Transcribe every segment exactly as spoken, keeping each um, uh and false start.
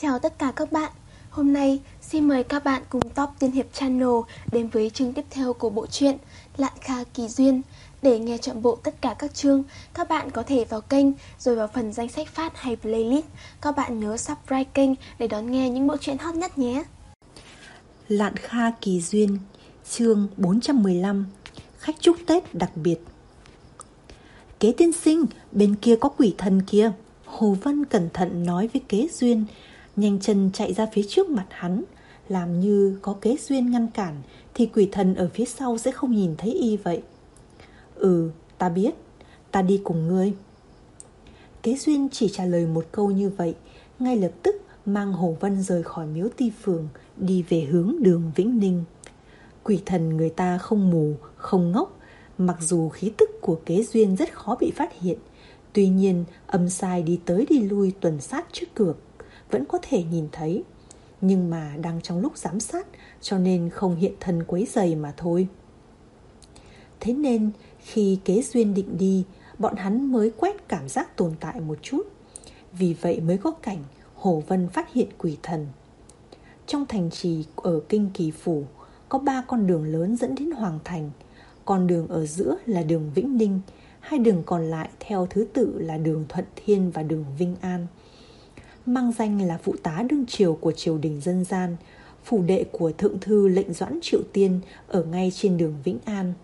Chào tất cả các bạn. Hôm nay xin mời các bạn cùng Top Tiên Hiệp Channel đến với chương tiếp theo của bộ truyện Lạn Kha Kỳ Duyên. Để nghe trọn bộ tất cả các chương, các bạn có thể vào kênh rồi vào phần danh sách phát hay playlist. Các bạn nhớ subscribe kênh để đón nghe những bộ truyện hot nhất nhé. Lạn Kha Kỳ Duyên, chương bốn trăm mười lăm. Khách chúc Tết đặc biệt. Kế tiên sinh, bên kia có quỷ thần kia. Hồ Vân cẩn thận nói với Kế Duyên, nhanh chân chạy ra phía trước mặt hắn, làm như có Kế Duyên ngăn cản thì quỷ thần ở phía sau sẽ không nhìn thấy y vậy. Ừ, ta biết, ta đi cùng ngươi. Kế Duyên chỉ trả lời một câu như vậy, ngay lập tức mang Hồ Vân rời khỏi miếu Ti Phường, đi về hướng đường Vĩnh Ninh. Quỷ thần người ta không mù, không ngốc. Mặc dù khí tức của Kế Duyên rất khó bị phát hiện, tuy nhiên âm sai đi tới đi lui tuần sát trước cửa vẫn có thể nhìn thấy, nhưng mà đang trong lúc giám sát cho nên không hiện thân quấy rầy mà thôi. Thế nên khi Kế Duyên định đi, bọn hắn mới quét cảm giác tồn tại một chút. Vì vậy mới có cảnh Hồ Vân phát hiện quỷ thần. Trong thành trì ở Kinh Kỳ Phủ có ba con đường lớn dẫn đến Hoàng Thành. Con đường ở giữa là đường Vĩnh Ninh, hai đường còn lại theo thứ tự là đường Thuận Thiên và đường Vinh An. Mang danh là phụ tá đương triều của triều đình dân gian, phủ đệ của thượng thư lệnh Doãn Triệu Tiên ở ngay trên đường Vĩnh An.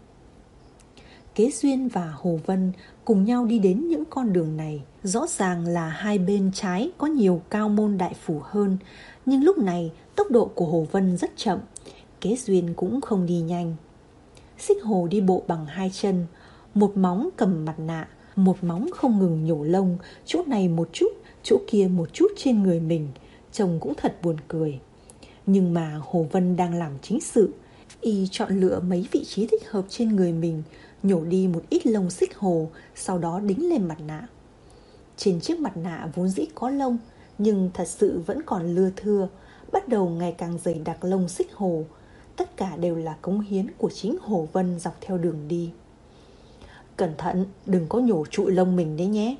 Kế Duyên và Hồ Vân cùng nhau đi đến những con đường này. Rõ ràng là hai bên trái có nhiều cao môn đại phủ hơn, nhưng lúc này tốc độ của Hồ Vân rất chậm, Kế Duyên cũng không đi nhanh. Xích Hồ đi bộ bằng hai chân, một móng cầm mặt nạ, một móng không ngừng nhổ lông, chỗ này một chút, chỗ kia một chút trên người mình, trông cũng thật buồn cười. Nhưng mà Hồ Vân đang làm chính sự, y chọn lựa mấy vị trí thích hợp trên người mình, nhổ đi một ít lông xích hồ, sau đó đính lên mặt nạ. Trên chiếc mặt nạ vốn dĩ có lông, nhưng thật sự vẫn còn lưa thưa, bắt đầu ngày càng dày đặc lông xích hồ. Tất cả đều là cống hiến của chính Hồ Vân dọc theo đường đi. Cẩn thận, đừng có nhổ trụi lông mình đấy nhé.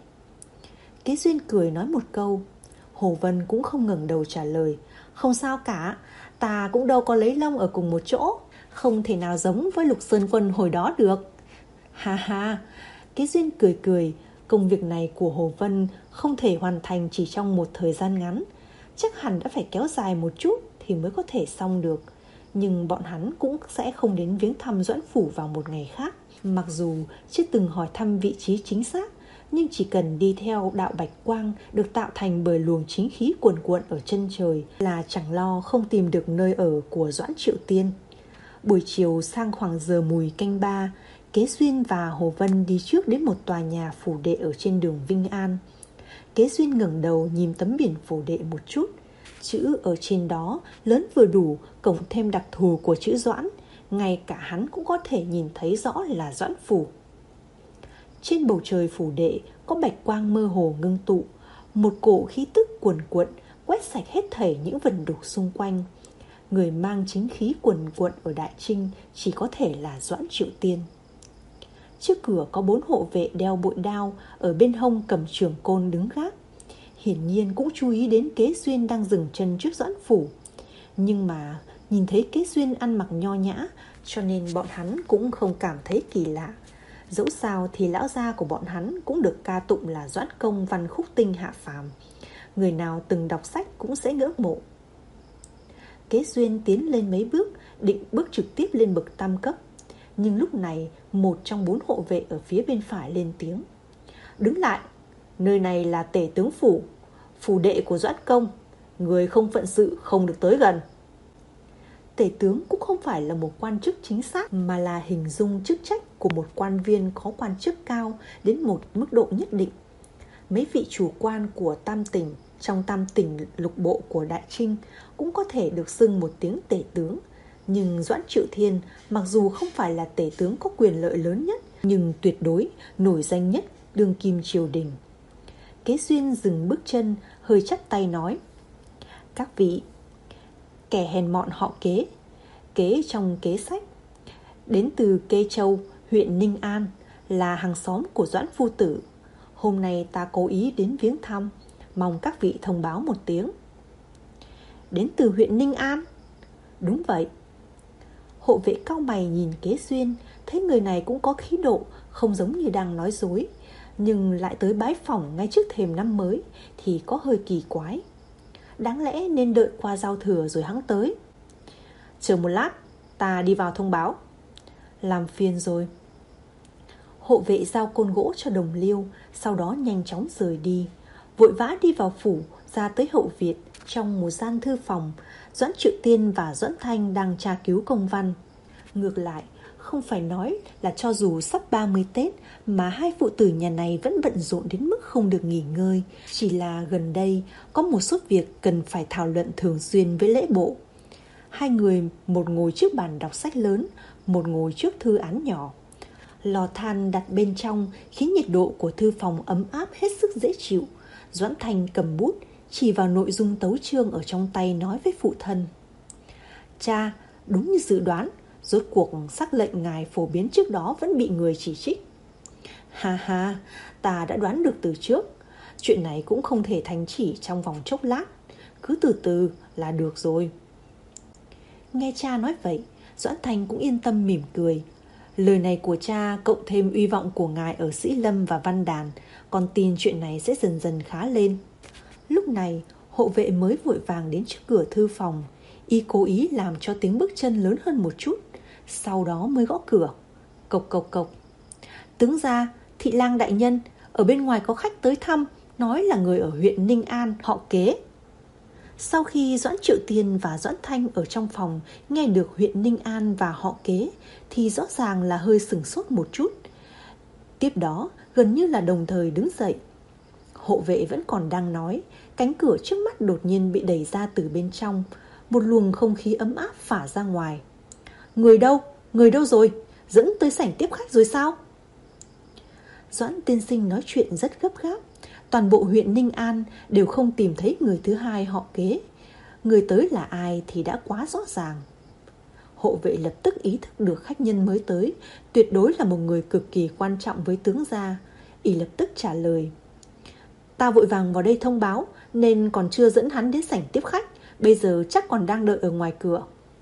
Kế Duyên cười nói một câu. Hồ Vân cũng không ngẩng đầu trả lời. Không sao cả, ta cũng đâu có lấy lông ở cùng một chỗ, không thể nào giống với Lục Sơn Quân hồi đó được. Ha ha, Kế Duyên cười cười. Công việc này của Hồ Vân không thể hoàn thành chỉ trong một thời gian ngắn, chắc hẳn đã phải kéo dài một chút thì mới có thể xong được. Nhưng bọn hắn cũng sẽ không đến viếng thăm Doãn Phủ vào một ngày khác. Mặc dù chưa từng hỏi thăm vị trí chính xác, nhưng chỉ cần đi theo đạo bạch quang được tạo thành bởi luồng chính khí cuồn cuộn ở chân trời là chẳng lo không tìm được nơi ở của Doãn Triệu Tiên. Buổi chiều sang khoảng giờ mùi canh ba, Kế Duyên và Hồ Vân đi trước đến một tòa nhà phủ đệ ở trên đường Vinh An. Kế Duyên ngẩng đầu nhìn tấm biển phủ đệ một chút. Chữ ở trên đó lớn vừa đủ, cộng thêm đặc thù của chữ Doãn, ngay cả hắn cũng có thể nhìn thấy rõ là Doãn Phủ. Trên bầu trời phủ đệ có bạch quang mơ hồ ngưng tụ, một cổ khí tức cuồn cuộn quét sạch hết thảy những vần đục xung quanh. Người mang chính khí cuồn cuộn ở Đại Trinh chỉ có thể là Doãn Triệu Tiên. Trước cửa có bốn hộ vệ đeo bội đao, ở bên hông cầm trường côn đứng gác. Hiển nhiên cũng chú ý đến Kế Duyên đang dừng chân trước Doãn Phủ. Nhưng mà nhìn thấy Kế Duyên ăn mặc nho nhã, cho nên bọn hắn cũng không cảm thấy kỳ lạ. Dẫu sao thì lão gia của bọn hắn cũng được ca tụng là Doãn Công văn khúc tinh hạ phàm. Người nào từng đọc sách cũng sẽ ngưỡng mộ. Kế Duyên tiến lên mấy bước, định bước trực tiếp lên bậc tam cấp. Nhưng lúc này một trong bốn hộ vệ ở phía bên phải lên tiếng. Đứng lại, nơi này là tể tướng phủ, phủ đệ của Doãn Công, người không phận sự không được tới gần. Tể tướng cũng không phải là một quan chức chính xác, mà là hình dung chức trách của một quan viên có quan chức cao đến một mức độ nhất định. Mấy vị chủ quan của tam tỉnh trong tam tỉnh lục bộ của Đại Trinh cũng có thể được xưng một tiếng tể tướng. Nhưng Doãn Triệu Thiên mặc dù không phải là tể tướng có quyền lợi lớn nhất, nhưng tuyệt đối nổi danh nhất đương kim triều đình. Kế Duyên dừng bước chân, hơi chắp tay nói. Các vị, kẻ hèn mọn họ Kế, Kế trong kế sách, đến từ Kê Châu, huyện Ninh An, là hàng xóm của Doãn phu tử. Hôm nay ta cố ý đến viếng thăm, mong các vị thông báo một tiếng. Đến từ huyện Ninh An. Đúng vậy. Hộ vệ cau mày nhìn Kế Duyên, thấy người này cũng có khí độ, không giống như đang nói dối, nhưng lại tới bái phỏng ngay trước thềm năm mới thì có hơi kỳ quái. Đáng lẽ nên đợi qua giao thừa rồi hắn tới. Chờ một lát, ta đi vào thông báo. Làm phiền rồi. Hộ vệ giao côn gỗ cho đồng liêu, sau đó nhanh chóng rời đi, vội vã đi vào phủ, ra tới hậu viện. Trong một gian thư phòng, Doãn Triệu Tiên và Doãn Thanh đang tra cứu công văn. Ngược lại, không phải nói là cho dù sắp ba mươi Tết mà hai phụ tử nhà này vẫn bận rộn đến mức không được nghỉ ngơi. Chỉ là gần đây có một số việc cần phải thảo luận thường xuyên với lễ bộ. Hai người một ngồi trước bàn đọc sách lớn, một ngồi trước thư án nhỏ. Lò than đặt bên trong khiến nhiệt độ của thư phòng ấm áp hết sức dễ chịu. Doãn Thanh cầm bút, chỉ vào nội dung tấu chương ở trong tay nói với phụ thân. Cha, đúng như dự đoán, rốt cuộc sắc lệnh ngài phổ biến trước đó vẫn bị người chỉ trích. Ha ha, ta đã đoán được từ trước. Chuyện này cũng không thể thành chỉ trong vòng chốc lát, cứ từ từ là được rồi. Nghe cha nói vậy, Doãn Thanh cũng yên tâm mỉm cười. Lời này của cha cộng thêm uy vọng của ngài ở Sĩ Lâm và Văn Đàn, con tin chuyện này sẽ dần dần khá lên. Lúc này, hộ vệ mới vội vàng đến trước cửa thư phòng. Y cố ý làm cho tiếng bước chân lớn hơn một chút, sau đó mới gõ cửa. Cộc cộc cộc. Tướng gia, thị lang đại nhân, ở bên ngoài có khách tới thăm, nói là người ở huyện Ninh An, họ Kế. Sau khi Doãn Triệu Tiên và Doãn Thanh ở trong phòng nghe được huyện Ninh An và họ Kế thì rõ ràng là hơi sửng sốt một chút. Tiếp đó gần như là đồng thời đứng dậy. Hộ vệ vẫn còn đang nói, cánh cửa trước mắt đột nhiên bị đẩy ra từ bên trong. Một luồng không khí ấm áp phả ra ngoài. Người đâu? Người đâu rồi? Dẫn tới sảnh tiếp khách rồi sao? Doãn tiên sinh nói chuyện rất gấp gáp. Toàn bộ huyện Ninh An đều không tìm thấy người thứ hai họ Kế. Người tới là ai thì đã quá rõ ràng. Hộ vệ lập tức ý thức được khách nhân mới tới tuyệt đối là một người cực kỳ quan trọng với tướng gia. Y lập tức trả lời. Ta vội vàng vào đây thông báo nên còn chưa dẫn hắn đến sảnh tiếp khách. Bây giờ chắc còn đang đợi ở ngoài cửa.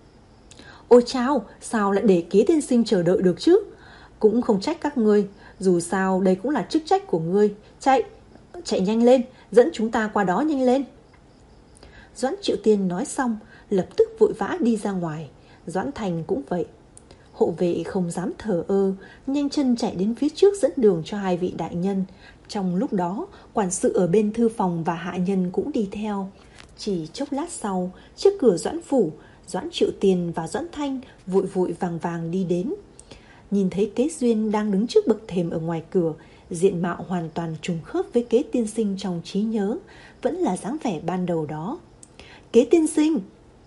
Ôi chao, sao lại để Kế tiên sinh chờ đợi được chứ? Cũng không trách các ngươi, dù sao đây cũng là chức trách của ngươi. Chạy, chạy nhanh lên, dẫn chúng ta qua đó nhanh lên. Doãn Triệu Tiên nói xong, lập tức vội vã đi ra ngoài. Doãn Thành cũng vậy. Hộ vệ không dám thờ ơ, nhanh chân chạy đến phía trước dẫn đường cho hai vị đại nhân. Trong lúc đó, quản sự ở bên thư phòng và hạ nhân cũng đi theo. Chỉ chốc lát sau, trước cửa Doãn phủ, Doãn Triệu Tiên và Doãn Thanh vội vội vàng vàng đi đến. Nhìn thấy Kế Duyên đang đứng trước bậc thềm ở ngoài cửa, diện mạo hoàn toàn trùng khớp với Kế tiên sinh trong trí nhớ, vẫn là dáng vẻ ban đầu đó. Kế tiên sinh!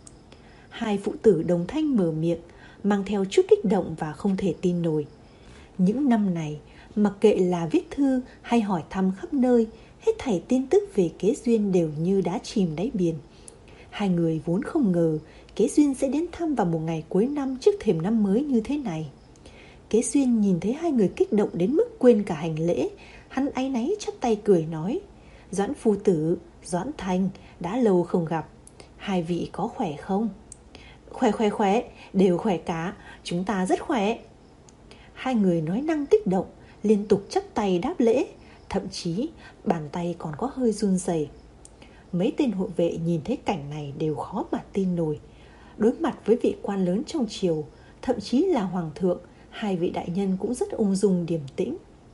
Hai phụ tử đồng thanh mở miệng, mang theo chút kích động và không thể tin nổi. Những năm này, mặc kệ là viết thư hay hỏi thăm khắp nơi, hết thảy tin tức về Kế Duyên đều như đá chìm đáy biển. Hai người vốn không ngờ Kế Duyên sẽ đến thăm vào một ngày cuối năm trước thềm năm mới như thế này. Kế Duyên nhìn thấy hai người kích động đến mức quên cả hành lễ, hắn áy náy chắp tay cười nói: Doãn phu tử, Doãn Thanh, đã lâu không gặp, hai vị có khỏe không? Khỏe khỏe khỏe, đều khỏe cả, chúng ta rất khỏe. Hai người nói năng kích động, liên tục chắp tay đáp lễ, thậm chí bàn tay còn có hơi run rẩy. Mấy tên hộ vệ nhìn thấy cảnh này đều khó mà tin nổi. Đối mặt với vị quan lớn trong triều, thậm chí là hoàng thượng, hai vị đại nhân cũng rất ung dung điềm tĩnh.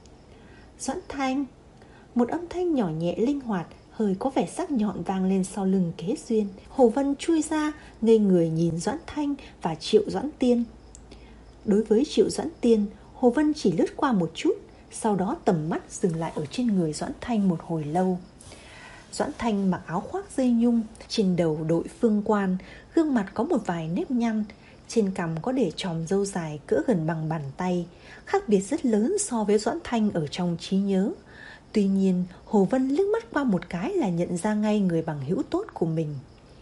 Doãn Thanh! Một âm thanh nhỏ nhẹ linh hoạt, hơi có vẻ sắc nhọn vang lên sau lưng Kế Duyên. Hồ Vân chui ra, ngây người nhìn Doãn Thanh và Triệu Doãn Tiên. Đối với Triệu Doãn Tiên, Hồ Vân chỉ lướt qua một chút, sau đó tầm mắt dừng lại ở trên người Doãn Thanh một hồi lâu. Doãn Thanh mặc áo khoác dây nhung, trên đầu đội phương quan, gương mặt có một vài nếp nhăn, trên cằm có để chòm râu dài cỡ gần bằng bàn tay, khác biệt rất lớn so với Doãn Thanh ở trong trí nhớ. Tuy nhiên, Hồ Vân liếc mắt qua một cái là nhận ra ngay người bằng hữu tốt của mình.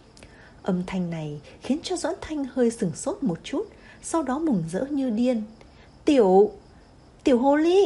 Âm thanh này khiến cho Doãn Thanh hơi sửng sốt một chút, sau đó mừng rỡ như điên. Tiểu... Tiểu Hồ Ly!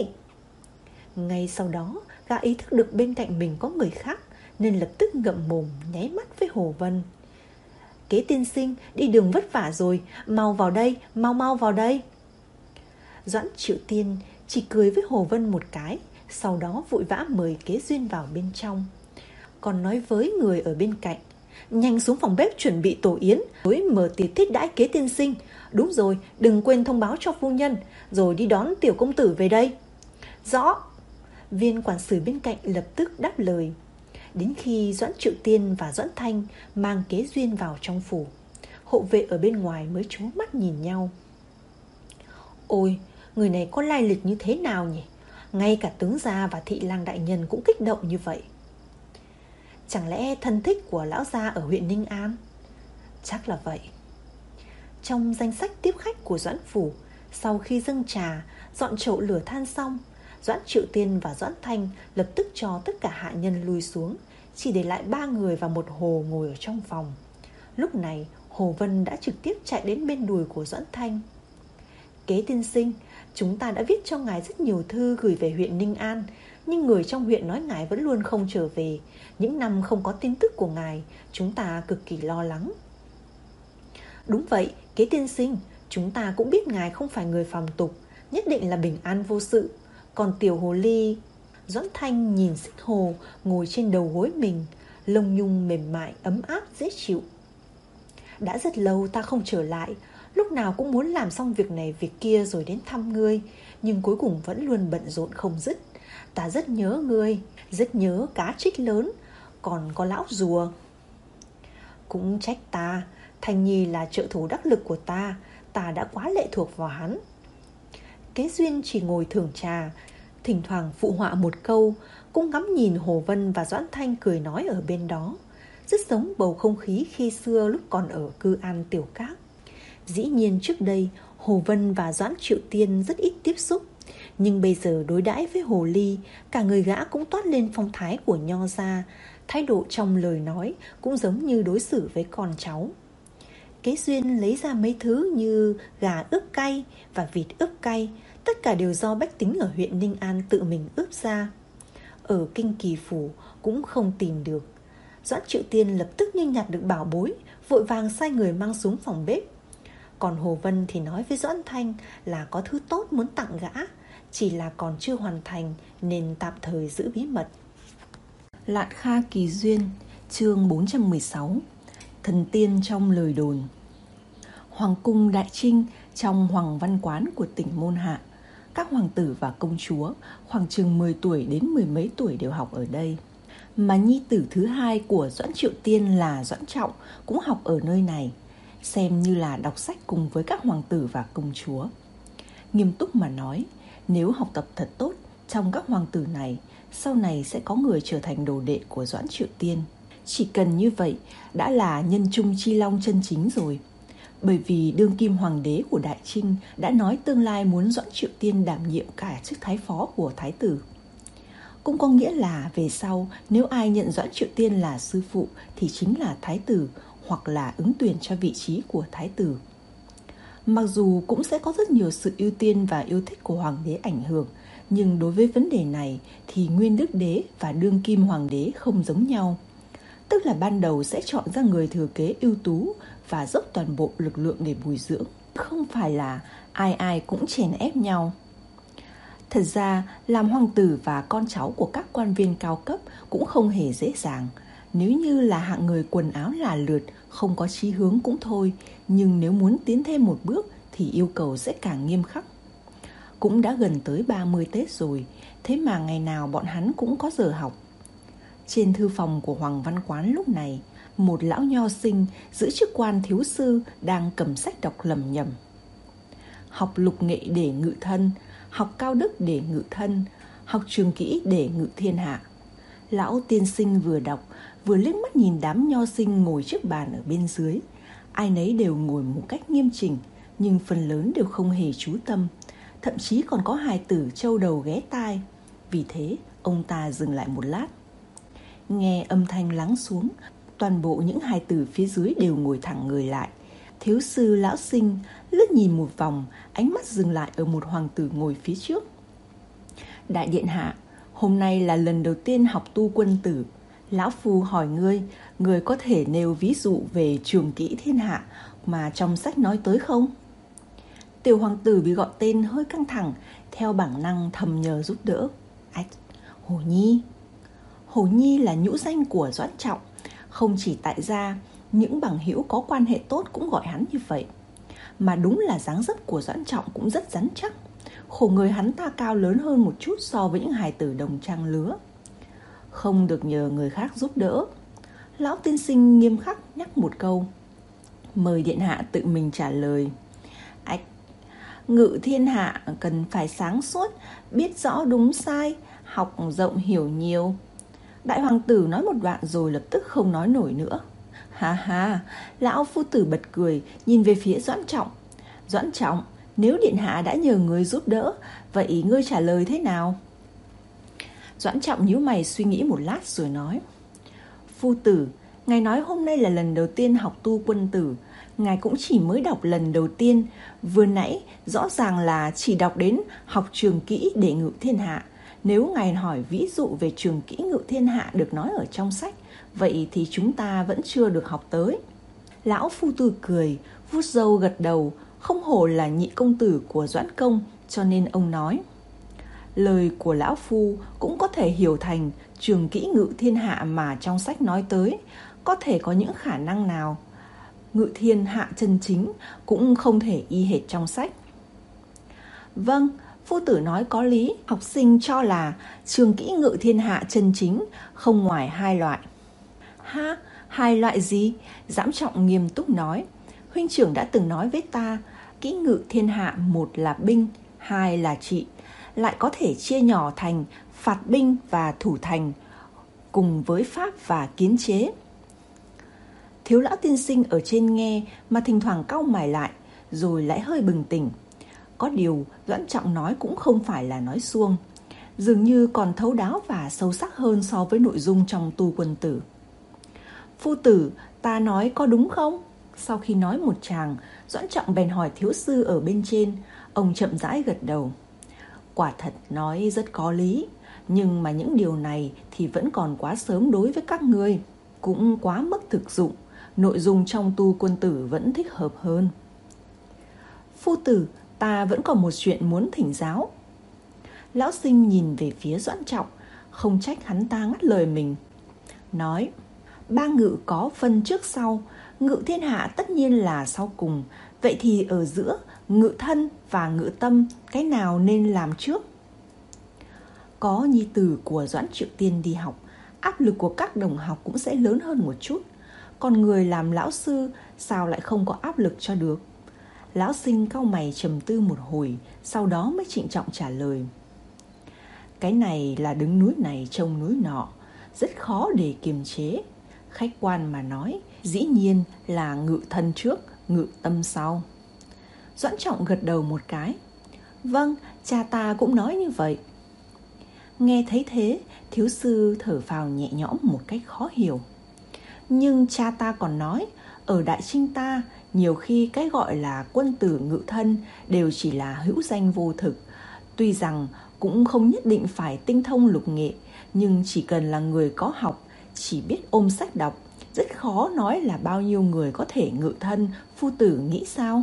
Ngay sau đó, gã ý thức được bên cạnh mình có người khác, nên lập tức ngậm mồm nháy mắt với Hồ Vân. Kế tiên sinh, đi đường vất vả rồi, mau vào đây, mau mau vào đây. Doãn Triệu Tiên chỉ cười với Hồ Vân một cái, sau đó vội vã mời Kế Duyên vào bên trong. Còn nói với người ở bên cạnh, nhanh xuống phòng bếp chuẩn bị tổ yến, tối mở tiệc thiết đãi Kế tiên sinh. Đúng rồi, đừng quên thông báo cho phu nhân, rồi đi đón tiểu công tử về đây. Rõ. Viên quản sự bên cạnh lập tức đáp lời. Đến khi Doãn Triệu Tiên và Doãn Thanh mang Kế Duyên vào trong phủ, hộ vệ ở bên ngoài mới trố mắt nhìn nhau. Ôi, người này có lai lịch như thế nào nhỉ? Ngay cả tướng gia và thị lang đại nhân cũng kích động như vậy. Chẳng lẽ thân thích của lão gia ở huyện Ninh An? Chắc là vậy. Trong danh sách tiếp khách của Doãn phủ, sau khi dâng trà, dọn chậu lửa than xong, Doãn Triệu Tiên và Doãn Thanh lập tức cho tất cả hạ nhân lui xuống, chỉ để lại ba người và một Hồ ngồi ở trong phòng. Lúc này Hồ Vân đã trực tiếp chạy đến bên đùi của Doãn Thanh. Kế tiên sinh, chúng ta đã viết cho ngài rất nhiều thư gửi về huyện Ninh An, nhưng người trong huyện nói ngài vẫn luôn không trở về. Những năm không có tin tức của ngài, chúng ta cực kỳ lo lắng. Đúng vậy, Kế tiên sinh, chúng ta cũng biết ngài không phải người phàm tục, nhất định là bình an vô sự. Còn tiểu hồ ly... Doãn Thanh nhìn Xích Hồ ngồi trên đầu gối mình, lông nhung mềm mại, ấm áp, dễ chịu. Đã rất lâu ta không trở lại, lúc nào cũng muốn làm xong việc này việc kia rồi đến thăm ngươi, nhưng cuối cùng vẫn luôn bận rộn không dứt. Ta rất nhớ ngươi, rất nhớ cá trích lớn, còn có lão rùa. Cũng trách ta, Thanh Nhi là trợ thủ đắc lực của ta, ta đã quá lệ thuộc vào hắn. Kế Duyên chỉ ngồi thưởng trà, thỉnh thoảng phụ họa một câu, cũng ngắm nhìn Hồ Vân và Doãn Thanh cười nói ở bên đó, rất giống bầu không khí khi xưa lúc còn ở Cư An Tiểu Các. Dĩ nhiên trước đây Hồ Vân và Doãn Triệu Tiên rất ít tiếp xúc, nhưng bây giờ đối đãi với Hồ Ly, cả người gã cũng toát lên phong thái của nho gia, thái độ trong lời nói cũng giống như đối xử với con cháu. Kế Duyên lấy ra mấy thứ như gà ướp cay và vịt ướp cay, tất cả đều do bách tính ở huyện Ninh An tự mình ướp ra. Ở Kinh Kỳ phủ cũng không tìm được. Doãn Triệu Tiên lập tức như nhặt được bảo bối, vội vàng sai người mang xuống phòng bếp. Còn Hồ Vân thì nói với Doãn Thanh là có thứ tốt muốn tặng gã, chỉ là còn chưa hoàn thành nên tạm thời giữ bí mật. Lạn Kha Kỳ Duyên, chương bốn trăm mười sáu. Thần tiên trong lời đồn. Hoàng cung Đại Trinh trong Hoàng Văn Quán của tỉnh Môn Hạ, các hoàng tử và công chúa khoảng chừng mười tuổi đến mười mấy tuổi đều học ở đây. Mà nhi tử thứ hai của Doãn Triệu Tiên là Doãn Trọng cũng học ở nơi này, xem như là đọc sách cùng với các hoàng tử và công chúa. Nghiêm túc mà nói, nếu học tập thật tốt trong các hoàng tử này, sau này sẽ có người trở thành đồ đệ của Doãn Triệu Tiên. Chỉ cần như vậy đã là nhân trung chi long chân chính rồi. Bởi vì đương kim hoàng đế của Đại Trinh đã nói tương lai muốn Doãn Triệu Tiên đảm nhiệm cả chức thái phó của thái tử. Cũng có nghĩa là về sau nếu ai nhận Doãn Triệu Tiên là sư phụ thì chính là thái tử hoặc là ứng tuyển cho vị trí của thái tử. Mặc dù cũng sẽ có rất nhiều sự ưu tiên và yêu thích của hoàng đế ảnh hưởng, nhưng đối với vấn đề này thì Nguyên Đức Đế và đương kim hoàng đế không giống nhau. Tức là ban đầu sẽ chọn ra người thừa kế ưu tú và dốc toàn bộ lực lượng để bồi dưỡng, không phải là ai ai cũng chèn ép nhau. Thật ra, làm hoàng tử và con cháu của các quan viên cao cấp cũng không hề dễ dàng. Nếu như là hạng người quần áo là lượt, không có chí hướng cũng thôi, nhưng nếu muốn tiến thêm một bước thì yêu cầu sẽ càng nghiêm khắc. Cũng đã gần tới ba mươi Tết rồi, thế mà ngày nào bọn hắn cũng có giờ học. Trên thư phòng của Hoàng Văn Quán lúc này, một lão nho sinh giữ chức quan thiếu sư đang cầm sách đọc lầm nhầm. Học lục nghệ để ngự thân, học cao đức để ngự thân, học trường kỹ để ngự thiên hạ. Lão tiên sinh vừa đọc, vừa liếc mắt nhìn đám nho sinh ngồi trước bàn ở bên dưới. Ai nấy đều ngồi một cách nghiêm chỉnh, nhưng phần lớn đều không hề chú tâm. Thậm chí còn có hài tử trâu đầu ghé tai. Vì thế, ông ta dừng lại một lát. Nghe âm thanh lắng xuống, toàn bộ những hài tử phía dưới đều ngồi thẳng người lại. Thiếu sư lão sinh lướt nhìn một vòng, ánh mắt dừng lại ở một hoàng tử ngồi phía trước. Đại điện hạ, hôm nay là lần đầu tiên học tu quân tử. Lão Phu hỏi ngươi, ngươi có thể nêu ví dụ về trường kỹ thiên hạ mà trong sách nói tới không? Tiểu hoàng tử bị gọi tên hơi căng thẳng, theo bản năng thầm nhờ giúp đỡ. Ách, Hồ Nhi. Hồ Nhi là nhũ danh của Doãn Trọng. Không chỉ tại gia, những bằng hữu có quan hệ tốt cũng gọi hắn như vậy. Mà đúng là dáng dấp của Doãn Trọng cũng rất rắn chắc. Khổ người hắn ta cao lớn hơn một chút so với những hài tử đồng trang lứa. Không được nhờ người khác giúp đỡ. Lão tiên sinh nghiêm khắc nhắc một câu. Mời điện hạ tự mình trả lời. Ách, ngự thiên hạ cần phải sáng suốt, biết rõ đúng sai, học rộng hiểu nhiều. Đại hoàng tử nói một đoạn rồi lập tức không nói nổi nữa. Ha ha, lão phu tử bật cười, nhìn về phía Doãn Trọng. Doãn Trọng, nếu điện hạ đã nhờ người giúp đỡ, vậy ngươi trả lời thế nào? Doãn Trọng nhíu mày suy nghĩ một lát rồi nói. Phu tử, ngài nói hôm nay là lần đầu tiên học tu quân tử. Ngài cũng chỉ mới đọc lần đầu tiên. Vừa nãy rõ ràng là chỉ đọc đến học trường kỹ để ngự thiên hạ. Nếu ngài hỏi ví dụ về trường kỹ ngự thiên hạ được nói ở trong sách, vậy thì chúng ta vẫn chưa được học tới. Lão phu tử cười, vuốt râu gật đầu. Không hổ là nhị công tử của Doãn công, cho nên ông nói. Lời của lão phu cũng có thể hiểu thành trường kỹ ngự thiên hạ mà trong sách nói tới. Có thể có những khả năng nào? Ngự thiên hạ chân chính cũng không thể y hệt trong sách. Vâng, phu tử nói có lý. Học sinh cho là trường kỹ ngự thiên hạ chân chính không ngoài hai loại. Ha, hai loại gì? Doãn Trọng nghiêm túc nói. Huynh trưởng đã từng nói với ta, kỹ ngự thiên hạ một là binh, hai là trị. Lại có thể chia nhỏ thành phạt binh và thủ thành, cùng với pháp và kiến chế. Thiếu lão tiên sinh ở trên nghe mà thỉnh thoảng cau mày lại, rồi lại hơi bừng tỉnh. Có điều Doãn Trọng nói cũng không phải là nói suông, dường như còn thấu đáo và sâu sắc hơn so với nội dung trong tu quân tử. Phu tử, ta nói có đúng không? Sau khi nói một tràng, Doãn Trọng bèn hỏi thiếu sư ở bên trên. Ông chậm rãi gật đầu. Quả thật nói rất có lý, nhưng mà những điều này thì vẫn còn quá sớm đối với các ngươi, cũng quá mức thực dụng. Nội dung trong tu quân tử vẫn thích hợp hơn. Phu tử, ta vẫn còn một chuyện muốn thỉnh giáo. Lão sinh nhìn về phía Doãn Trọng, không trách hắn ta ngắt lời mình. Nói, ba ngự có phân trước sau, ngự thiên hạ tất nhiên là sau cùng. Vậy thì ở giữa ngự thân và ngự tâm, cái nào nên làm trước? Có nhi tử của Doãn Triệu Tiên đi học, áp lực của các đồng học cũng sẽ lớn hơn một chút. Còn người làm lão sư sao lại không có áp lực cho được? Lão sinh cau mày trầm tư một hồi, sau đó mới trịnh trọng trả lời. Cái này là đứng núi này trông núi nọ, rất khó để kiềm chế. Khách quan mà nói, dĩ nhiên là ngự thân trước, ngự tâm sau. Doãn Trọng gật đầu một cái. Vâng, cha ta cũng nói như vậy. Nghe thấy thế, thiếu sư thở phào nhẹ nhõm một cách khó hiểu. Nhưng cha ta còn nói, ở Đại Trinh ta, nhiều khi cái gọi là quân tử ngự thân đều chỉ là hữu danh vô thực. Tuy rằng cũng không nhất định phải tinh thông lục nghệ, nhưng chỉ cần là người có học, chỉ biết ôm sách đọc, rất khó nói là bao nhiêu người có thể ngự thân. Phu tử nghĩ sao?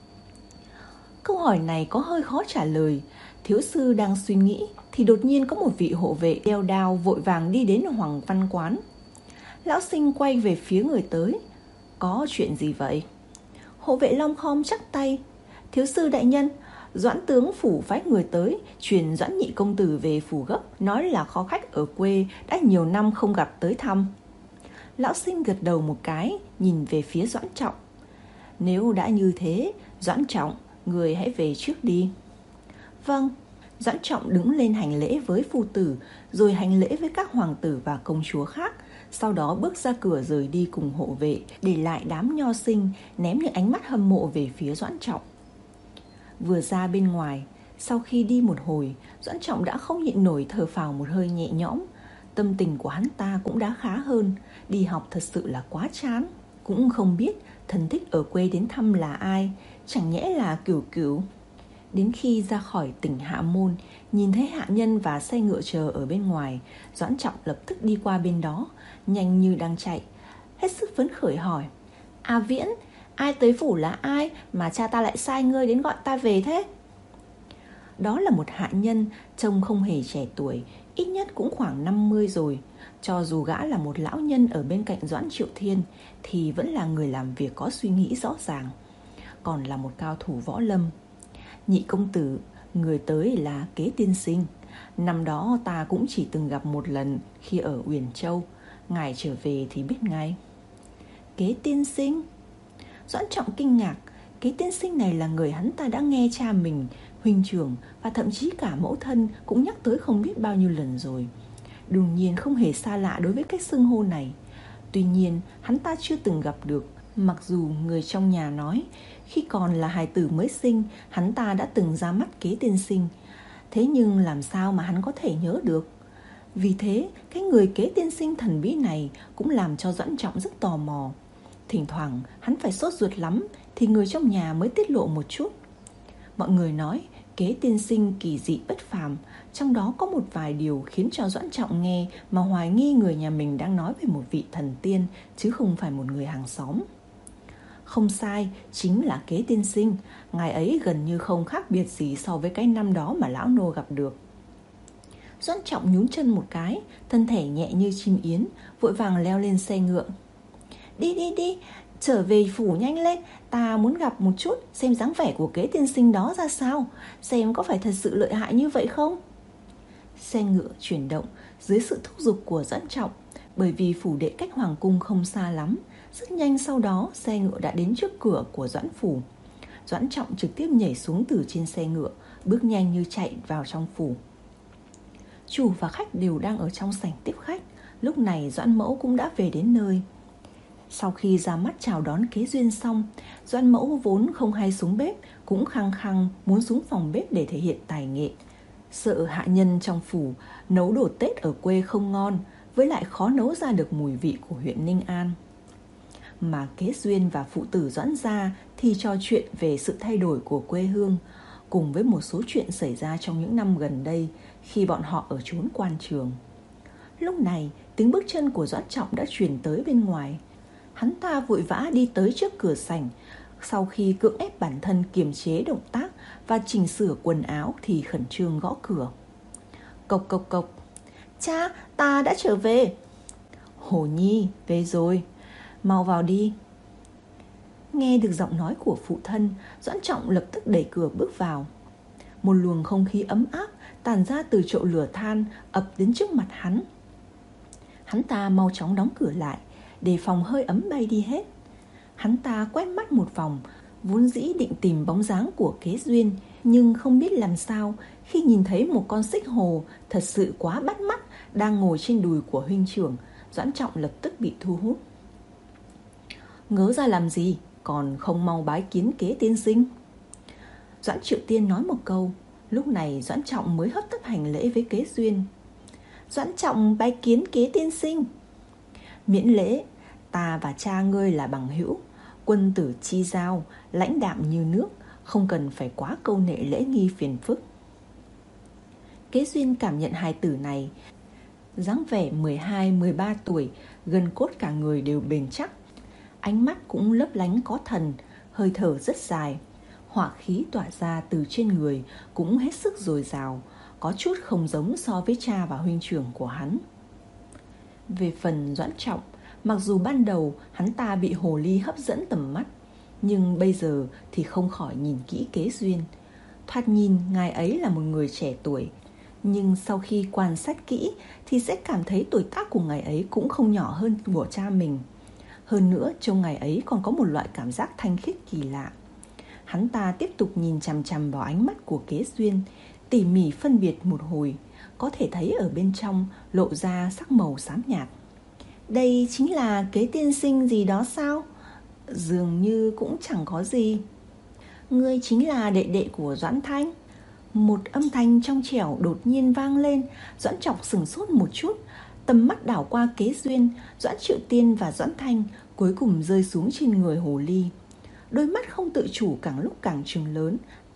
Câu hỏi này có hơi khó trả lời. Thiếu sư đang suy nghĩ thì đột nhiên có một vị hộ vệ đeo đao vội vàng đi đến Hoàng Văn Quán. Lão sinh quay về phía người tới. Có chuyện gì vậy? Hộ vệ long khom chắp tay. Thiếu sư đại nhân, Doãn tướng phủ phái người tới, truyền Doãn nhị công tử về phủ gấp, nói là khó khách ở quê đã nhiều năm không gặp tới thăm. Lão sinh gật đầu một cái, nhìn về phía Doãn Trọng. Nếu đã như thế, Doãn Trọng, người hãy về trước đi. Vâng. Doãn Trọng đứng lên hành lễ với phu tử, rồi hành lễ với các hoàng tử và công chúa khác. Sau đó bước ra cửa rời đi cùng hộ vệ, để lại đám nho sinh ném những ánh mắt hâm mộ về phía Doãn Trọng. Vừa ra bên ngoài, sau khi đi một hồi, Doãn Trọng đã không nhịn nổi thở phào một hơi nhẹ nhõm. Tâm tình của hắn ta cũng đã khá hơn. Đi học thật sự là quá chán. Cũng không biết thân thích ở quê đến thăm là ai, chẳng nhẽ là Cửu Cửu. Đến khi ra khỏi tỉnh Hạ Môn, nhìn thấy hạ nhân và xe ngựa chờ ở bên ngoài, Doãn Trọng lập tức đi qua bên đó, nhanh như đang chạy, hết sức phấn khởi hỏi: "À Viễn, ai tới phủ là ai mà cha ta lại sai ngươi đến gọi ta về thế?" Đó là một hạ nhân trông không hề trẻ tuổi, ít nhất cũng khoảng năm mươi rồi. Cho dù gã là một lão nhân ở bên cạnh Doãn Triệu Thiên thì vẫn là người làm việc có suy nghĩ rõ ràng, còn là một cao thủ võ lâm. "Nhị công tử, người tới là Kế tiên sinh. Năm đó ta cũng chỉ từng gặp một lần khi ở Uyển Châu, ngài trở về thì biết ngay." "Kế tiên sinh?" Doãn Trọng kinh ngạc. Kế tiên sinh này là người hắn ta đã nghe cha mình, huynh trưởng và thậm chí cả mẫu thân cũng nhắc tới không biết bao nhiêu lần rồi. Đương nhiên không hề xa lạ đối với cách xưng hô này. Tuy nhiên hắn ta chưa từng gặp được, mặc dù người trong nhà nói khi còn là hài tử mới sinh, hắn ta đã từng ra mắt Kế tiên sinh. Thế nhưng làm sao mà hắn có thể nhớ được? Vì thế, cái người Kế tiên sinh thần bí này cũng làm cho Doãn Trọng rất tò mò. Thỉnh thoảng hắn phải sốt ruột lắm thì người trong nhà mới tiết lộ một chút. Mọi người nói Kế tiên sinh kỳ dị bất phàm, trong đó có một vài điều khiến cho Doãn Trọng nghe mà hoài nghi người nhà mình đang nói về một vị thần tiên chứ không phải một người hàng xóm. Không sai, chính là Kế tiên sinh. Ngài ấy gần như không khác biệt gì so với cái năm đó mà lão nô gặp được. Doãn Trọng nhún chân một cái, thân thể nhẹ như chim yến, vội vàng leo lên xe ngựa. Đi đi đi, trở về phủ nhanh lên, ta muốn gặp một chút xem dáng vẻ của Kế tiên sinh đó ra sao, xem có phải thật sự lợi hại như vậy không. Xe ngựa chuyển động dưới sự thúc giục của Doãn Trọng, bởi vì phủ đệ cách hoàng cung không xa lắm. Rất nhanh sau đó xe ngựa đã đến trước cửa của Doãn phủ. Doãn Trọng trực tiếp nhảy xuống từ trên xe ngựa, bước nhanh như chạy vào trong phủ. Chủ và khách đều đang ở trong sảnh tiếp khách. Lúc này Doãn Mẫu cũng đã về đến nơi. Sau khi ra mắt chào đón Kế Duyên xong, Doãn Mẫu vốn không hay xuống bếp cũng khăng khăng muốn xuống phòng bếp để thể hiện tài nghệ. Sợ hạ nhân trong phủ nấu đồ Tết ở quê không ngon, với lại khó nấu ra được mùi vị của huyện Ninh An. Mà Kế Duyên và phụ tử Doãn gia thì trò chuyện về sự thay đổi của quê hương, cùng với một số chuyện xảy ra trong những năm gần đây khi bọn họ ở chốn quan trường. Lúc này tiếng bước chân của Doãn Trọng đã truyền tới bên ngoài. Hắn ta vội vã đi tới trước cửa sảnh. Sau khi cưỡng ép bản thân kiềm chế động tác và chỉnh sửa quần áo thì khẩn trương gõ cửa. Cộc cộc cộc. Cha, ta đã trở về. Hồ Nhi, về rồi. Mau vào đi. Nghe được giọng nói của phụ thân, Doãn Trọng lập tức đẩy cửa bước vào. Một luồng không khí ấm áp tản ra từ chậu lửa than ập đến trước mặt hắn. Hắn ta mau chóng đóng cửa lại, để phòng hơi ấm bay đi hết. Hắn ta quét mắt một vòng, vốn dĩ định tìm bóng dáng của Kế Duyên, nhưng không biết làm sao khi nhìn thấy một con xích hồ thật sự quá bắt mắt đang ngồi trên đùi của huynh trưởng, Doãn Trọng lập tức bị thu hút. Ngớ ra làm gì, còn không mau bái kiến Kế tiên sinh. Doãn Triệu Tiên nói một câu. Lúc này Doãn Trọng mới hấp tấp hành lễ với Kế Duyên. Doãn Trọng bái kiến Kế tiên sinh. Miễn lễ, ta và cha ngươi là bằng hữu, quân tử chi giao, lãnh đạm như nước, không cần phải quá câu nệ lễ nghi phiền phức. Kế Duyên cảm nhận hài tử này, dáng vẻ mười hai mười ba tuổi, gân cốt cả người đều bền chắc, ánh mắt cũng lấp lánh có thần, hơi thở rất dài, hỏa khí tỏa ra từ trên người cũng hết sức dồi dào, có chút không giống so với cha và huynh trưởng của hắn. Về phần Doãn Trọng, mặc dù ban đầu hắn ta bị hồ ly hấp dẫn tầm mắt, nhưng bây giờ thì không khỏi nhìn kỹ Kế Duyên. Thoạt nhìn ngài ấy là một người trẻ tuổi, nhưng sau khi quan sát kỹ thì sẽ cảm thấy tuổi tác của ngài ấy cũng không nhỏ hơn của cha mình. Hơn nữa trông ngài ấy còn có một loại cảm giác thanh khiết kỳ lạ. Hắn ta tiếp tục nhìn chằm chằm vào ánh mắt của Kế Duyên, tỉ mỉ phân biệt một hồi, có thể thấy ở bên trong lộ ra sắc màu xám nhạt. Đây chính là Kế tiên sinh gì đó sao? Dường như cũng chẳng có gì. Ngươi chính là đệ đệ của Doãn Thanh. Một âm thanh trong trẻo đột nhiên vang lên. Doãn Trọng sửng sốt một chút, tầm mắt đảo qua Kế Duyên, Doãn Triệu Tiên và Doãn Thanh, cuối cùng rơi xuống trên người hồ ly. Đôi mắt không tự chủ càng lúc càng trừng lớn,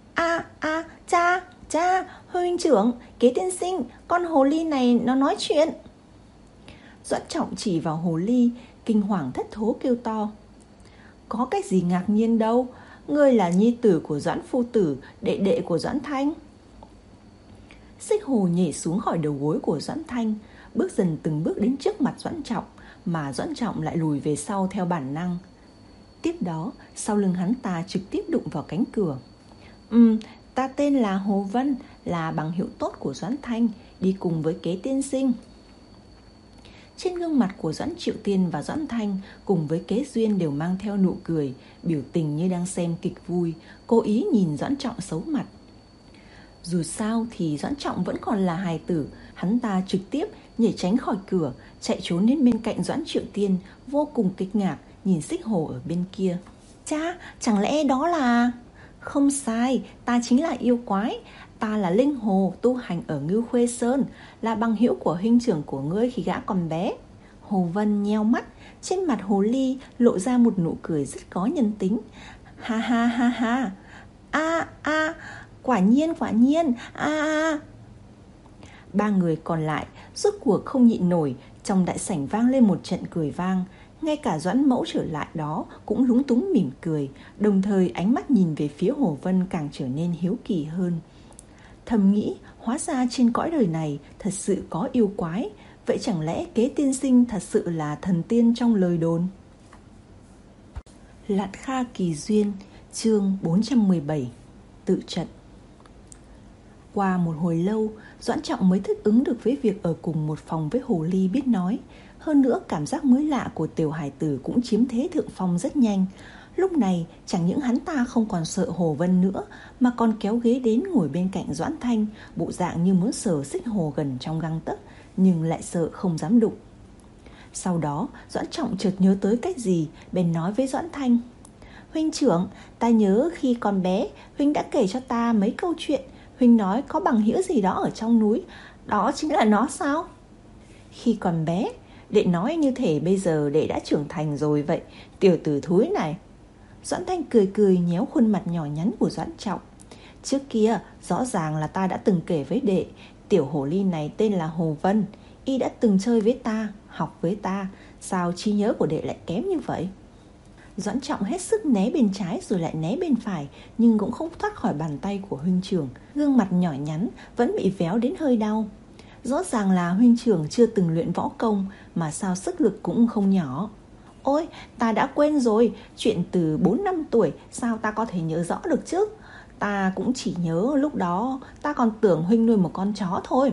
A, a, cha, cha, huynh trưởng, Kế tiên sinh, con hồ ly này nó nói chuyện. Doãn Trọng chỉ vào hồ ly, kinh hoàng thất thố kêu to. Có cái gì ngạc nhiên đâu, ngươi là nhi tử của Doãn phu tử, đệ đệ của Doãn Thanh. Xích Hồ nhảy xuống khỏi đầu gối của Doãn Thanh, bước dần từng bước đến trước mặt Doãn Trọng, mà Doãn Trọng lại lùi về sau theo bản năng. Tiếp đó, sau lưng hắn ta trực tiếp đụng vào cánh cửa. Ừm, ta tên là Hồ Vân, là bằng hữu tốt của Doãn Thanh, đi cùng với Kế tiên sinh. Trên gương mặt của Doãn Triệu Tiên và Doãn Thanh cùng với Kế Duyên đều mang theo nụ cười, biểu tình như đang xem kịch vui, cố ý nhìn Doãn Trọng xấu mặt. Dù sao thì Doãn Trọng vẫn còn là hài tử, hắn ta trực tiếp nhảy tránh khỏi cửa, chạy trốn đến bên cạnh Doãn Triệu Tiên, vô cùng kinh ngạc nhìn Xích Hồ ở bên kia. Cha, chẳng lẽ đó là... Không sai, ta chính là yêu quái. Ta là Linh Hồ, tu hành ở Ngưu Khuê Sơn, là bằng hữu của huynh trưởng của ngươi khi gã còn bé. Hồ Vân nheo mắt, trên mặt hồ ly lộ ra một nụ cười rất có nhân tính. Ha ha ha ha. A a, quả nhiên quả nhiên. A a. Ba người còn lại rốt cuộc không nhịn nổi, trong đại sảnh vang lên một trận cười vang. Ngay cả Doãn Mẫu trở lại đó cũng lúng túng mỉm cười, đồng thời ánh mắt nhìn về phía Hồ Vân càng trở nên hiếu kỳ hơn. Thầm nghĩ, hóa ra trên cõi đời này thật sự có yêu quái, vậy chẳng lẽ Kế tiên sinh thật sự là thần tiên trong lời đồn? Lạn Kha Kỳ Duyên, chương bốn trăm mười bảy, tự trận. Qua một hồi lâu, Doãn Trọng mới thích ứng được với việc ở cùng một phòng với hồ ly biết nói. Hơn nữa cảm giác mới lạ của tiểu hải tử cũng chiếm thế thượng phong rất nhanh. Lúc này chẳng những hắn ta không còn sợ Hồ Vân nữa, mà còn kéo ghế đến ngồi bên cạnh Doãn Thanh, bộ dạng như muốn sờ Xích Hồ gần trong gang tấc, nhưng lại sợ không dám đụng. Sau đó Doãn Trọng chợt nhớ tới cách gì, bèn nói với Doãn Thanh. Huynh trưởng, ta nhớ khi còn bé, huynh đã kể cho ta mấy câu chuyện. Huynh nói có bằng hữu gì đó ở trong núi, đó chính là nó sao? Khi còn bé, đệ nói như thể bây giờ đệ đã trưởng thành rồi vậy, tiểu tử thúi này. Doãn Thanh cười cười nhéo khuôn mặt nhỏ nhắn của Doãn Trọng. Trước kia rõ ràng là ta đã từng kể với đệ, tiểu hồ ly này tên là Hồ Vân, y đã từng chơi với ta, học với ta, sao trí nhớ của đệ lại kém như vậy? Doãn Trọng hết sức né bên trái rồi lại né bên phải, nhưng cũng không thoát khỏi bàn tay của huynh trưởng. Gương mặt nhỏ nhắn vẫn bị véo đến hơi đau. Rõ ràng là huynh trưởng chưa từng luyện võ công, mà sao sức lực cũng không nhỏ. Ôi, ta đã quên rồi, chuyện từ bốn năm tuổi sao ta có thể nhớ rõ được chứ? Ta cũng chỉ nhớ lúc đó ta còn tưởng huynh nuôi một con chó thôi.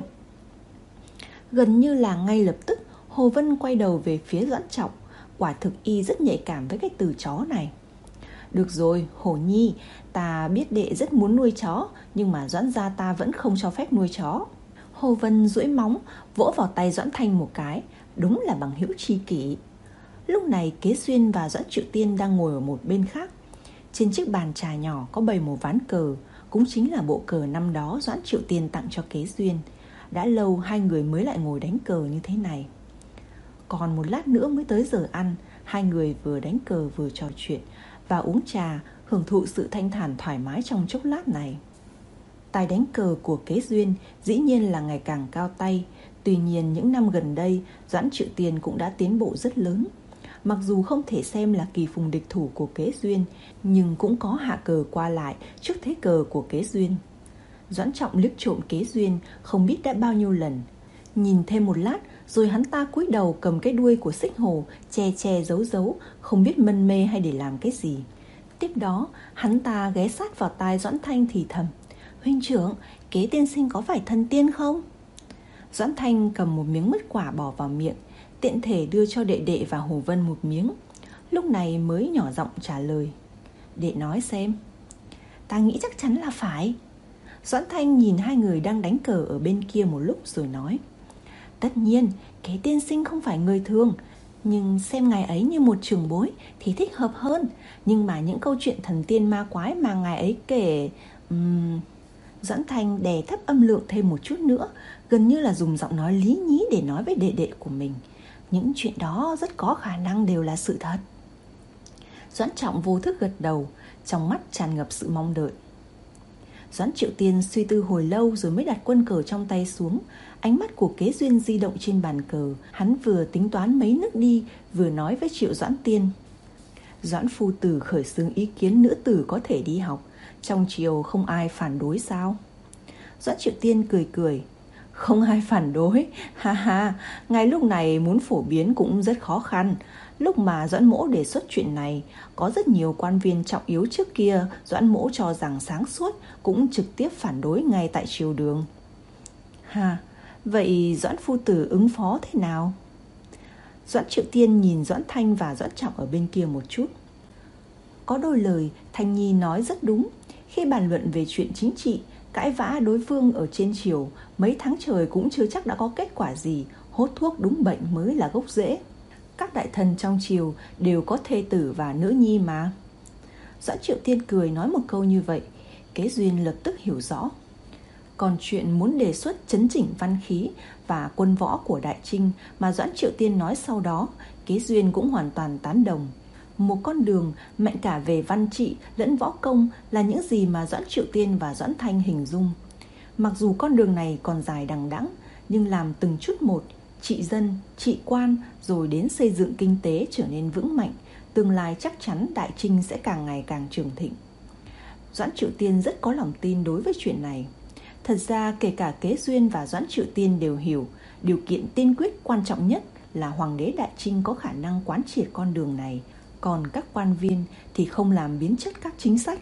Gần như là ngay lập tức, Hồ Vân quay đầu về phía Doãn Trọng. Quả thực y rất nhạy cảm với cái từ chó này. Được rồi, Hồ Nhi, ta biết đệ rất muốn nuôi chó, nhưng mà Doãn gia ta vẫn không cho phép nuôi chó. Hồ Vân duỗi móng, vỗ vào tay Doãn Thanh một cái, đúng là bằng hữu tri kỷ. Lúc này Kế Duyên và Doãn Triệu Tiên đang ngồi ở một bên khác. Trên chiếc bàn trà nhỏ có bày một ván cờ, cũng chính là bộ cờ năm đó Doãn Triệu Tiên tặng cho Kế Duyên. Đã lâu hai người mới lại ngồi đánh cờ như thế này. Còn một lát nữa mới tới giờ ăn, hai người vừa đánh cờ vừa trò chuyện và uống trà, hưởng thụ sự thanh thản thoải mái trong chốc lát này. Tài đánh cờ của Kế Duyên dĩ nhiên là ngày càng cao tay. Tuy nhiên những năm gần đây, Doãn Triệu Tiên cũng đã tiến bộ rất lớn. Mặc dù không thể xem là kỳ phùng địch thủ của Kế Duyên, nhưng cũng có hạ cờ qua lại trước thế cờ của Kế Duyên. Doãn Trọng liếc trộm Kế Duyên không biết đã bao nhiêu lần. Nhìn thêm một lát, rồi hắn ta cúi đầu cầm cái đuôi của Xích Hồ, che che giấu giấu, không biết mân mê hay để làm cái gì. Tiếp đó, hắn ta ghé sát vào tai Doãn Thanh thì thầm. Huynh trưởng, Kế tiên sinh có phải thần tiên không? Doãn Thanh cầm một miếng mứt quả bỏ vào miệng, tiện thể đưa cho đệ đệ và Hồ Vân một miếng. Lúc này mới nhỏ giọng trả lời. Đệ nói xem. Ta nghĩ chắc chắn là phải. Doãn Thanh nhìn hai người đang đánh cờ ở bên kia một lúc rồi nói. Tất nhiên, Kế tiên sinh không phải người thường, nhưng xem ngài ấy như một trưởng bối thì thích hợp hơn. Nhưng mà những câu chuyện thần tiên ma quái mà ngài ấy kể... Uhm... Doãn Thanh đè thấp âm lượng thêm một chút nữa, gần như là dùng giọng nói lý nhí để nói với đệ đệ của mình. Những chuyện đó rất có khả năng đều là sự thật. Doãn Trọng vô thức gật đầu, trong mắt tràn ngập sự mong đợi. Doãn Triệu Tiên suy tư hồi lâu rồi mới đặt quân cờ trong tay xuống. Ánh mắt của Kế Duyên di động trên bàn cờ. Hắn vừa tính toán mấy nước đi, vừa nói với Triệu Doãn Tiên. Doãn phu tử khởi xướng ý kiến nữ tử có thể đi học. Trong triều không ai phản đối sao? Doãn Triệu Tiên cười cười. Không ai phản đối, ha ha, ngay lúc này muốn phổ biến cũng rất khó khăn. Lúc mà Doãn Mỗ đề xuất chuyện này, có rất nhiều quan viên trọng yếu trước kia Doãn Mỗ cho rằng sáng suốt cũng trực tiếp phản đối ngay tại triều đường. Ha, vậy Doãn phu tử ứng phó thế nào? Doãn Triệu Tiên nhìn Doãn Thanh và Doãn Trọng ở bên kia một chút. Có đôi lời Thanh Nhi nói rất đúng. Khi bàn luận về chuyện chính trị, cãi vã đối phương ở trên triều, mấy tháng trời cũng chưa chắc đã có kết quả gì. Hốt thuốc đúng bệnh mới là gốc rễ. Các đại thần trong triều đều có thê tử và nữ nhi mà. Doãn Triệu Tiên cười nói một câu như vậy, Kế Duyên lập tức hiểu rõ. Còn chuyện muốn đề xuất chấn chỉnh văn khí và quân võ của Đại Trinh mà Doãn Triệu Tiên nói sau đó, Kế Duyên cũng hoàn toàn tán đồng. Một con đường mạnh cả về văn trị lẫn võ công là những gì mà Doãn Triệu Tiên và Doãn Thanh hình dung. Mặc dù con đường này còn dài đằng đẵng, nhưng làm từng chút một, trị dân, trị quan, rồi đến xây dựng kinh tế trở nên vững mạnh, tương lai chắc chắn Đại Trinh sẽ càng ngày càng trường thịnh. Doãn Triệu Tiên rất có lòng tin đối với chuyện này. Thật ra kể cả Kế Duyên và Doãn Triệu Tiên đều hiểu, điều kiện tiên quyết quan trọng nhất là Hoàng đế Đại Trinh có khả năng quán triệt con đường này, còn các quan viên thì không làm biến chất các chính sách.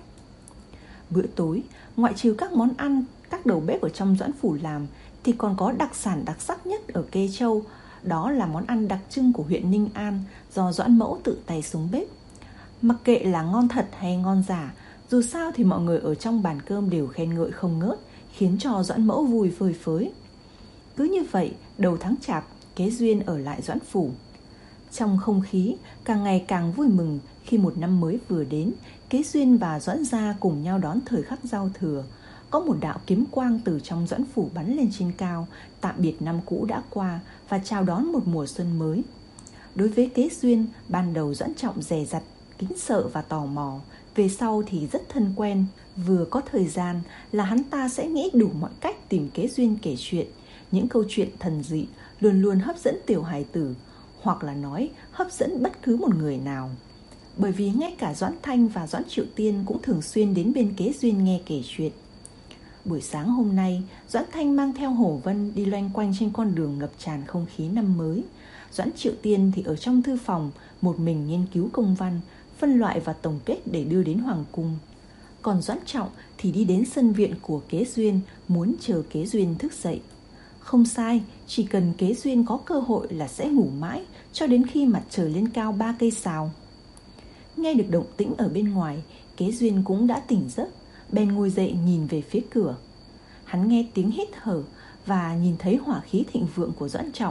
Bữa tối, ngoại trừ các món ăn các đầu bếp ở trong Doãn phủ làm, thì còn có đặc sản đặc sắc nhất ở Kê Châu. Đó là món ăn đặc trưng của huyện Ninh An do Doãn Mẫu tự tay xuống bếp. Mặc kệ là ngon thật hay ngon giả, dù sao thì mọi người ở trong bàn cơm đều khen ngợi không ngớt, khiến cho Doãn Mẫu vui phơi phới. Cứ như vậy, đầu tháng Chạp, Kế Duyên ở lại Doãn phủ. Trong không khí càng ngày càng vui mừng khi một năm mới vừa đến, Kế Duyên và Doãn gia cùng nhau đón thời khắc giao thừa. Có một đạo kiếm quang từ trong Doãn phủ bắn lên trên cao, tạm biệt năm cũ đã qua và chào đón một mùa xuân mới. Đối với Kế Duyên, ban đầu Doãn Trọng dè dặt, kính sợ và tò mò, về sau thì rất thân quen. Vừa có thời gian là hắn ta sẽ nghĩ đủ mọi cách tìm Kế Duyên kể chuyện. Những câu chuyện thần dị luôn luôn hấp dẫn tiểu hài tử, hoặc là nói hấp dẫn bất cứ một người nào. Bởi vì ngay cả Doãn Thanh và Doãn Triệu Tiên cũng thường xuyên đến bên Kế Duyên nghe kể chuyện. Buổi sáng hôm nay, Doãn Thanh mang theo Hổ Vân đi loanh quanh trên con đường ngập tràn không khí năm mới. Doãn Triệu Tiên thì ở trong thư phòng một mình nghiên cứu công văn, phân loại và tổng kết để đưa đến Hoàng cung. Còn Doãn Trọng thì đi đến sân viện của Kế Duyên, muốn chờ Kế Duyên thức dậy. Không sai, chỉ cần Kế Duyên có cơ hội là sẽ ngủ mãi cho đến khi mặt trời lên cao ba cây sào. Nghe được động tĩnh ở bên ngoài, Kế Duyên cũng đã tỉnh giấc, bèn ngồi dậy nhìn về phía cửa. Hắn nghe tiếng hít thở và nhìn thấy hỏa khí thịnh vượng của Doãn Trọng.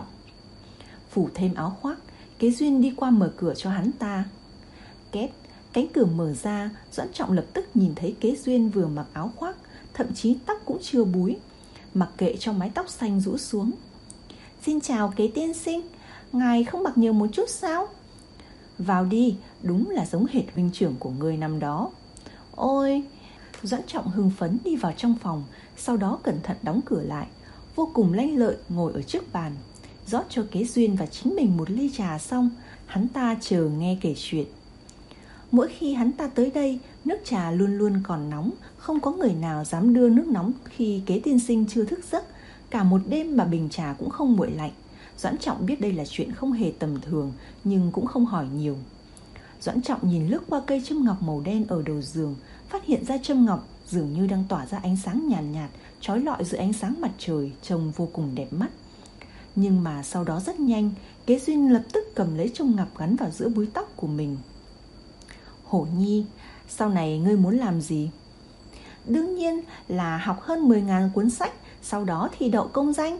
Phủ thêm áo khoác, Kế Duyên đi qua mở cửa cho hắn ta. Két, cánh cửa mở ra, Doãn Trọng lập tức nhìn thấy Kế Duyên vừa mặc áo khoác, thậm chí tóc cũng chưa búi, mặc kệ cho mái tóc xanh rũ xuống. Xin chào Kế tiên sinh, ngài không mặc nhiều một chút sao? Vào đi, đúng là giống hệt huynh trưởng của ngươi năm đó. Ôi! Doãn Trọng hưng phấn đi vào trong phòng, sau đó cẩn thận đóng cửa lại, vô cùng lanh lợi ngồi ở trước bàn, rót cho Kế Duyên và chính mình một ly trà xong, hắn ta chờ nghe kể chuyện. Mỗi khi hắn ta tới đây, nước trà luôn luôn còn nóng, không có người nào dám đưa nước nóng khi Kế tiên sinh chưa thức giấc. Cả một đêm mà bình trà cũng không nguội lạnh. Doãn Trọng biết đây là chuyện không hề tầm thường, nhưng cũng không hỏi nhiều. Doãn Trọng nhìn lướt qua cây châm ngọc màu đen ở đầu giường, phát hiện ra châm ngọc dường như đang tỏa ra ánh sáng nhàn nhạt, nhạt, chói lọi dưới ánh sáng mặt trời, trông vô cùng đẹp mắt. Nhưng mà sau đó rất nhanh, Kế Duyên lập tức cầm lấy châm ngọc gắn vào giữa búi tóc của mình. Hổ Nhi, sau này ngươi muốn làm gì? Đương nhiên là học hơn mười nghìn cuốn sách, sau đó thì đậu công danh.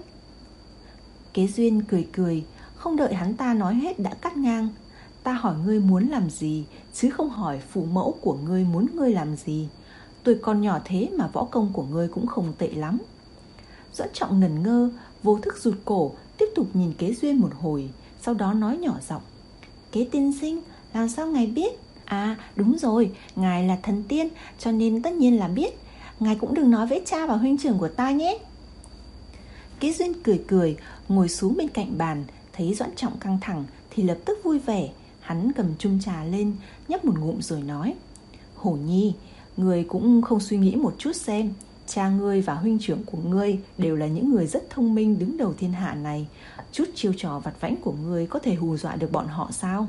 Kế Duyên cười cười, không đợi hắn ta nói hết đã cắt ngang. Ta hỏi ngươi muốn làm gì, chứ không hỏi phụ mẫu của ngươi muốn ngươi làm gì. Tuổi còn nhỏ thế mà võ công của ngươi cũng không tệ lắm. Doãn Trọng ngẩn ngơ, vô thức rụt cổ, tiếp tục nhìn Kế Duyên một hồi, sau đó nói nhỏ giọng. Kế tiên sinh, làm sao ngài biết? À đúng rồi, ngài là thần tiên, cho nên tất nhiên là biết. ngài cũng đừng nói với cha và huynh trưởng của ta nhé. Kế Duyên cười cười, ngồi xuống bên cạnh bàn. Thấy Doãn Trọng căng thẳng thì lập tức vui vẻ. Hắn cầm chung trà lên, nhấp một ngụm rồi nói: Hổ Nhi, ngươi cũng không suy nghĩ một chút xem. Cha ngươi và huynh trưởng của ngươi đều là những người rất thông minh đứng đầu thiên hạ này. Chút chiêu trò vặt vãnh của ngươi có thể hù dọa được bọn họ sao?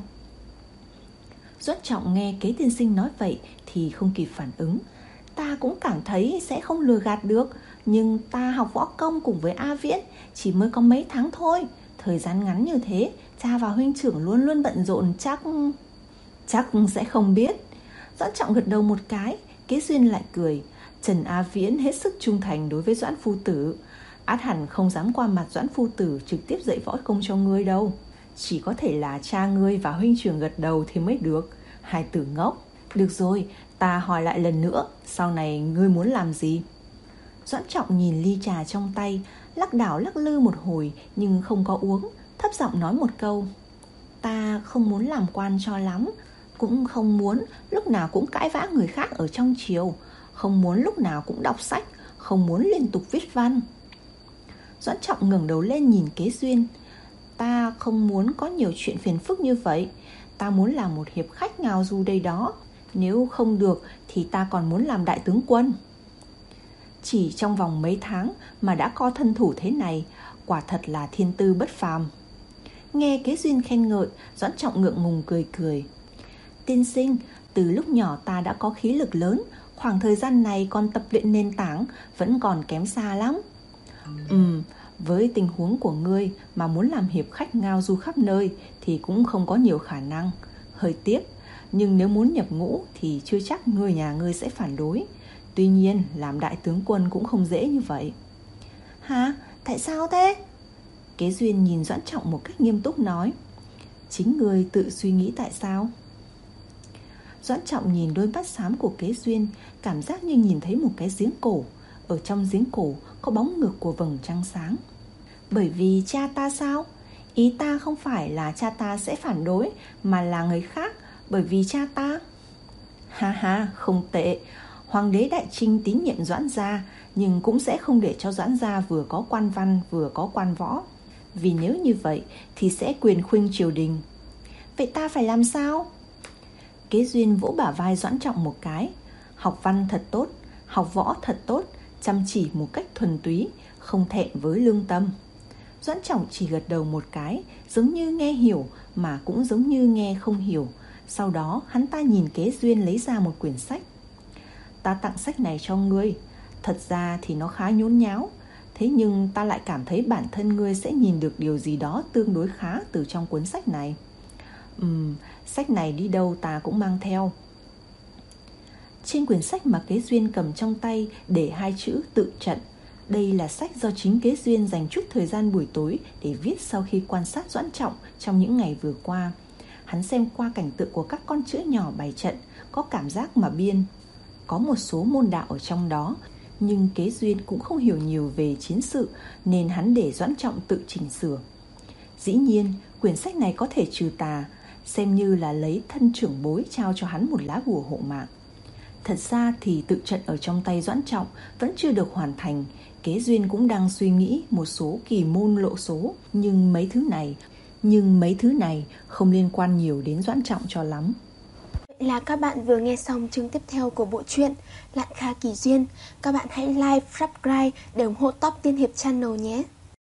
Doãn Trọng nghe Kế tiên sinh nói vậy thì không kịp phản ứng. Ta cũng cảm thấy sẽ không lừa gạt được, nhưng ta học võ công cùng với A Viễn chỉ mới có mấy tháng thôi. Thời gian ngắn như thế, cha và huynh trưởng luôn luôn bận rộn, chắc... Chắc sẽ không biết. Doãn Trọng gật đầu một cái. Kế Duyên lại cười. Trần A Viễn hết sức trung thành đối với Doãn phu tử, át hẳn không dám qua mặt Doãn phu tử trực tiếp dạy võ công cho ngươi đâu. Chỉ có thể là cha ngươi và huynh trưởng gật đầu thì mới được. Hai tử ngốc. Được rồi, ta hỏi lại lần nữa, sau này ngươi muốn làm gì? Doãn Trọng nhìn ly trà trong tay, lắc đảo lắc lư một hồi nhưng không có uống, thấp giọng nói một câu: Ta không muốn làm quan cho lắm, cũng không muốn lúc nào cũng cãi vã người khác ở trong triều, không muốn lúc nào cũng đọc sách, không muốn liên tục viết văn. Doãn Trọng ngẩng đầu lên nhìn Kế Duyên. Ta không muốn có nhiều chuyện phiền phức như vậy. Ta muốn làm một hiệp khách ngao du đây đó. Nếu không được thì ta còn muốn làm đại tướng quân. Chỉ trong vòng mấy tháng mà đã có thân thủ thế này, quả thật là thiên tư bất phàm. Nghe Kế Duyên khen ngợi, Doãn Trọng ngượng ngùng cười cười. Tiên sinh, từ lúc nhỏ ta đã có khí lực lớn, khoảng thời gian này còn tập luyện nền tảng, vẫn còn kém xa lắm. Ừm, với tình huống của ngươi mà muốn làm hiệp khách ngao du khắp nơi thì cũng không có nhiều khả năng. Hơi tiếc, nhưng nếu muốn nhập ngũ thì chưa chắc người nhà ngươi sẽ phản đối. Tuy nhiên, làm đại tướng quân cũng không dễ như vậy. Hả? Tại sao thế? Kế Duyên nhìn Doãn Trọng một cách nghiêm túc nói. Chính ngươi tự suy nghĩ tại sao? Doãn Trọng nhìn đôi mắt xám của Kế Duyên, cảm giác như nhìn thấy một cái giếng cổ. Ở trong giếng cổ có bóng ngược của vầng trăng sáng. Bởi vì cha ta sao? Ý ta không phải là cha ta sẽ phản đối, mà là người khác. Bởi vì cha ta... Ha ha, không tệ. Hoàng đế Đại Trinh tín nhiệm Doãn gia, nhưng cũng sẽ không để cho Doãn gia vừa có quan văn vừa có quan võ. Vì nếu như vậy thì sẽ quyền khuynh triều đình. Vậy ta phải làm sao? Kế Duyên vỗ bả vai Doãn Trọng một cái. Học văn thật tốt, học võ thật tốt, chăm chỉ một cách thuần túy, không thẹn với lương tâm. Doãn Trọng chỉ gật đầu một cái, giống như nghe hiểu mà cũng giống như nghe không hiểu. Sau đó hắn ta nhìn Kế Duyên lấy ra một quyển sách. Ta tặng sách này cho ngươi. Thật ra thì nó khá nhốn nháo, thế nhưng ta lại cảm thấy bản thân ngươi sẽ nhìn được điều gì đó tương đối khá từ trong cuốn sách này. Ừm, sách này đi đâu ta cũng mang theo. Trên quyển sách mà Kế Duyên cầm trong tay để hai chữ tự trận. Đây là sách do chính Kế Duyên dành chút thời gian buổi tối để viết sau khi quan sát Doãn Trọng trong những ngày vừa qua. Hắn xem qua cảnh tượng của các con chữ nhỏ bày trận, có cảm giác mà biên. Có một số môn đạo ở trong đó, nhưng Kế Duyên cũng không hiểu nhiều về chiến sự nên hắn để Doãn Trọng tự chỉnh sửa. Dĩ nhiên, quyển sách này có thể trừ tà, xem như là lấy thân trưởng bối trao cho hắn một lá bùa hộ mạng. Thật ra thì tự trận ở trong tay Doãn Trọng vẫn chưa được hoàn thành. Kế Duyên cũng đang suy nghĩ một số kỳ môn lộ số, nhưng mấy thứ này Nhưng mấy thứ này không liên quan nhiều đến Doãn Trọng cho lắm. Vậy là các bạn vừa nghe xong chương tiếp theo của bộ truyện Lạn Kha Kỳ Duyên. Các bạn hãy like, subscribe để ủng hộ Top Tiên Hiệp Channel nhé.